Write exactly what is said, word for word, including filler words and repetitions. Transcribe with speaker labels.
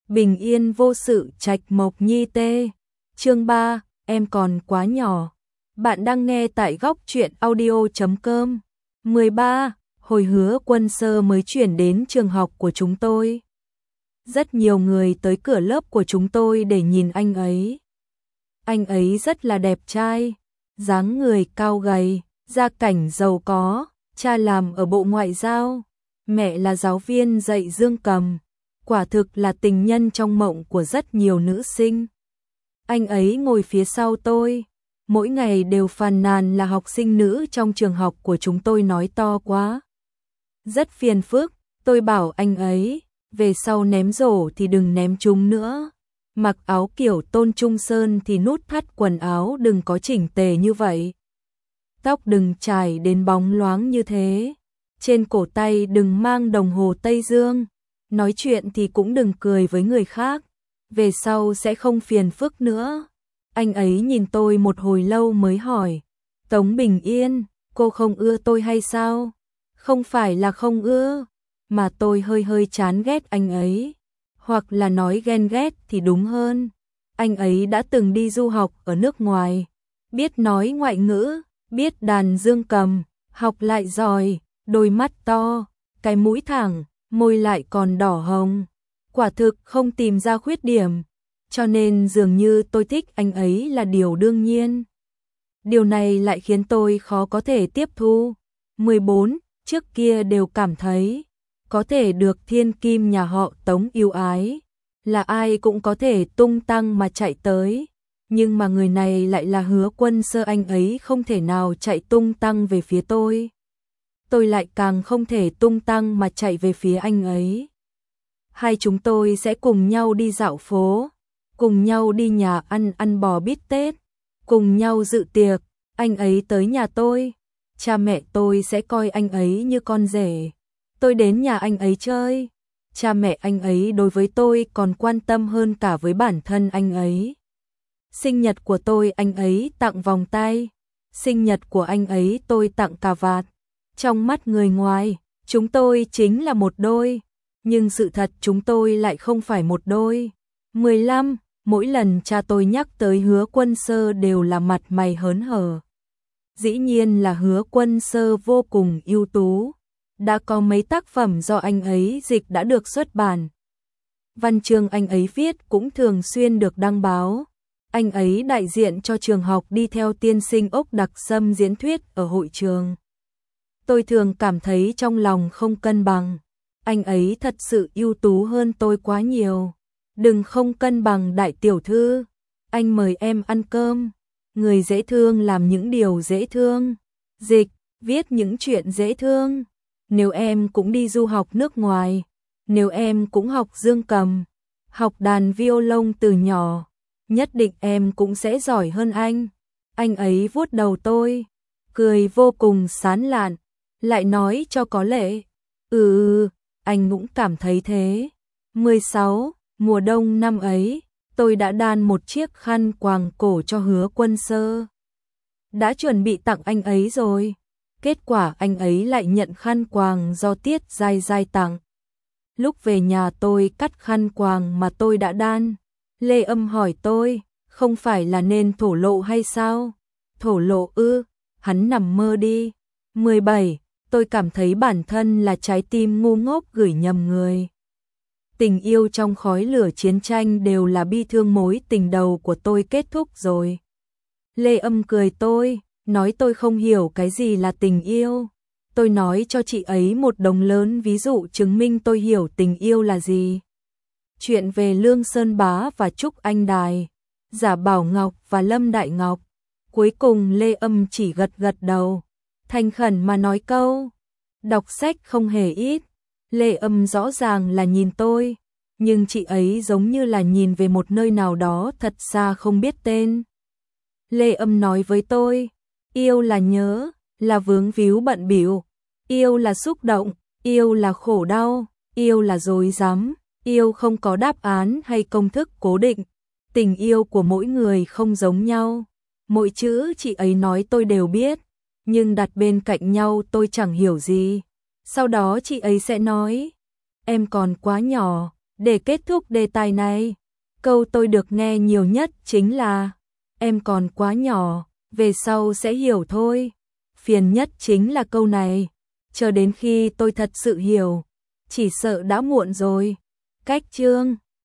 Speaker 1: Bình yên vô sự trạch mộc nhi tê. Chương ba, em còn quá nhỏ. Bạn đang nghe tại góc truyện audio chấm com. mười ba. Hồi Hứa Quân Sơ mới chuyển đến trường học của chúng tôi. Rất nhiều người tới cửa lớp của chúng tôi để nhìn anh ấy. Anh ấy rất là đẹp trai, dáng người cao gầy, gia cảnh giàu có, cha làm ở Bộ Ngoại giao, mẹ là giáo viên dạy dương cầm, quả thực là tình nhân trong mộng của rất nhiều nữ sinh. Anh ấy ngồi phía sau tôi, mỗi ngày đều phàn nàn là học sinh nữ trong trường học của chúng tôi nói to quá. Rất phiền phức, tôi bảo anh ấy, về sau ném rổ thì đừng ném chúng nữa. Mặc áo kiểu Tôn Trung Sơn thì nút thắt quần áo đừng có chỉnh tề như vậy. Tóc đừng chải đến bóng loáng như thế. Trên cổ tay đừng mang đồng hồ Tây Dương. Nói chuyện thì cũng đừng cười với người khác. Về sau sẽ không phiền phức nữa. Anh ấy nhìn tôi một hồi lâu mới hỏi. Tống Bình Yên, cô không ưa tôi hay sao? Không phải là không ưa, mà tôi hơi hơi chán ghét anh ấy. Hoặc là nói ghen ghét thì đúng hơn. Anh ấy đã từng đi du học ở nước ngoài, biết nói ngoại ngữ, biết đàn dương cầm, học lại giỏi, đôi mắt to, cái mũi thẳng, môi lại còn đỏ hồng. Quả thực không tìm ra khuyết điểm, cho nên dường như tôi thích anh ấy là điều đương nhiên. Điều này lại khiến tôi khó có thể tiếp thu. mười bốn, trước kia đều cảm thấy có thể được thiên kim nhà họ Tống yêu ái, là ai cũng có thể tung tăng mà chạy tới. Nhưng mà người này lại là Hứa Quân Sơ, anh ấy không thể nào chạy tung tăng về phía tôi. Tôi lại càng không thể tung tăng mà chạy về phía anh ấy. Hai chúng tôi sẽ cùng nhau đi dạo phố, cùng nhau đi nhà ăn ăn bò bít tết, cùng nhau dự tiệc, anh ấy tới nhà tôi, cha mẹ tôi sẽ coi anh ấy như con rể. Tôi đến nhà anh ấy chơi, cha mẹ anh ấy đối với tôi còn quan tâm hơn cả với bản thân anh ấy. Sinh nhật của tôi anh ấy tặng vòng tay, sinh nhật của anh ấy tôi tặng cà vạt. Trong mắt người ngoài, chúng tôi chính là một đôi, nhưng sự thật chúng tôi lại không phải một đôi. mười lăm, mỗi lần cha tôi nhắc tới Hứa Quân Sơ đều là mặt mày hớn hở. Dĩ nhiên là Hứa Quân Sơ vô cùng ưu tú. Đã có mấy tác phẩm do anh ấy dịch đã được xuất bản. Văn chương anh ấy viết cũng thường xuyên được đăng báo. Anh ấy đại diện cho trường học đi theo tiên sinh Ốc Đặc Sâm diễn thuyết ở hội trường. Tôi thường cảm thấy trong lòng không cân bằng. Anh ấy thật sự ưu tú hơn tôi quá nhiều. Đừng không cân bằng đại tiểu thư. Anh mời em ăn cơm. Người dễ thương làm những điều dễ thương. Dịch, viết những chuyện dễ thương. Nếu em cũng đi du học nước ngoài, nếu em cũng học dương cầm, học đàn violon từ nhỏ, nhất định em cũng sẽ giỏi hơn anh. Anh ấy vuốt đầu tôi, cười vô cùng sán lạn, lại nói cho có lệ. Ừ, anh cũng cảm thấy thế. mười sáu, mùa đông năm ấy, tôi đã đan một chiếc khăn quàng cổ cho Hứa Quân Sơ. Đã chuẩn bị tặng anh ấy rồi. Kết quả anh ấy lại nhận khăn quàng do Tiết Giai Giai tặng. Lúc về nhà tôi cắt khăn quàng mà tôi đã đan. Lê Âm hỏi tôi, không phải là nên thổ lộ hay sao? Thổ lộ ư, hắn nằm mơ đi. mười bảy, tôi cảm thấy bản thân là trái tim ngu ngốc gửi nhầm người. Tình yêu trong khói lửa chiến tranh đều là bi thương, mối tình đầu của tôi kết thúc rồi. Lê Âm cười tôi, nói tôi không hiểu cái gì là tình yêu. Tôi nói cho chị ấy một đống lớn ví dụ chứng minh tôi hiểu tình yêu là gì. Chuyện về Lương Sơn Bá và Trúc Anh Đài, Giả Bảo Ngọc và Lâm Đại Ngọc. Cuối cùng Lê Âm chỉ gật gật đầu, thành khẩn mà nói câu, đọc sách không hề ít. Lê Âm rõ ràng là nhìn tôi, nhưng chị ấy giống như là nhìn về một nơi nào đó thật xa không biết tên. Lê Âm nói với tôi, yêu là nhớ, là vướng víu bận bịu, yêu là xúc động, yêu là khổ đau, yêu là dối rắm, yêu không có đáp án hay công thức cố định. Tình yêu của mỗi người không giống nhau. Mỗi chữ chị ấy nói tôi đều biết, nhưng đặt bên cạnh nhau tôi chẳng hiểu gì. Sau đó chị ấy sẽ nói, em còn quá nhỏ, Để kết thúc đề tài này, câu tôi được nghe nhiều nhất chính là em còn quá nhỏ, về sau sẽ hiểu thôi. Phiền nhất chính là câu này, chờ đến khi tôi thật sự hiểu, chỉ sợ đã muộn rồi. Cách chương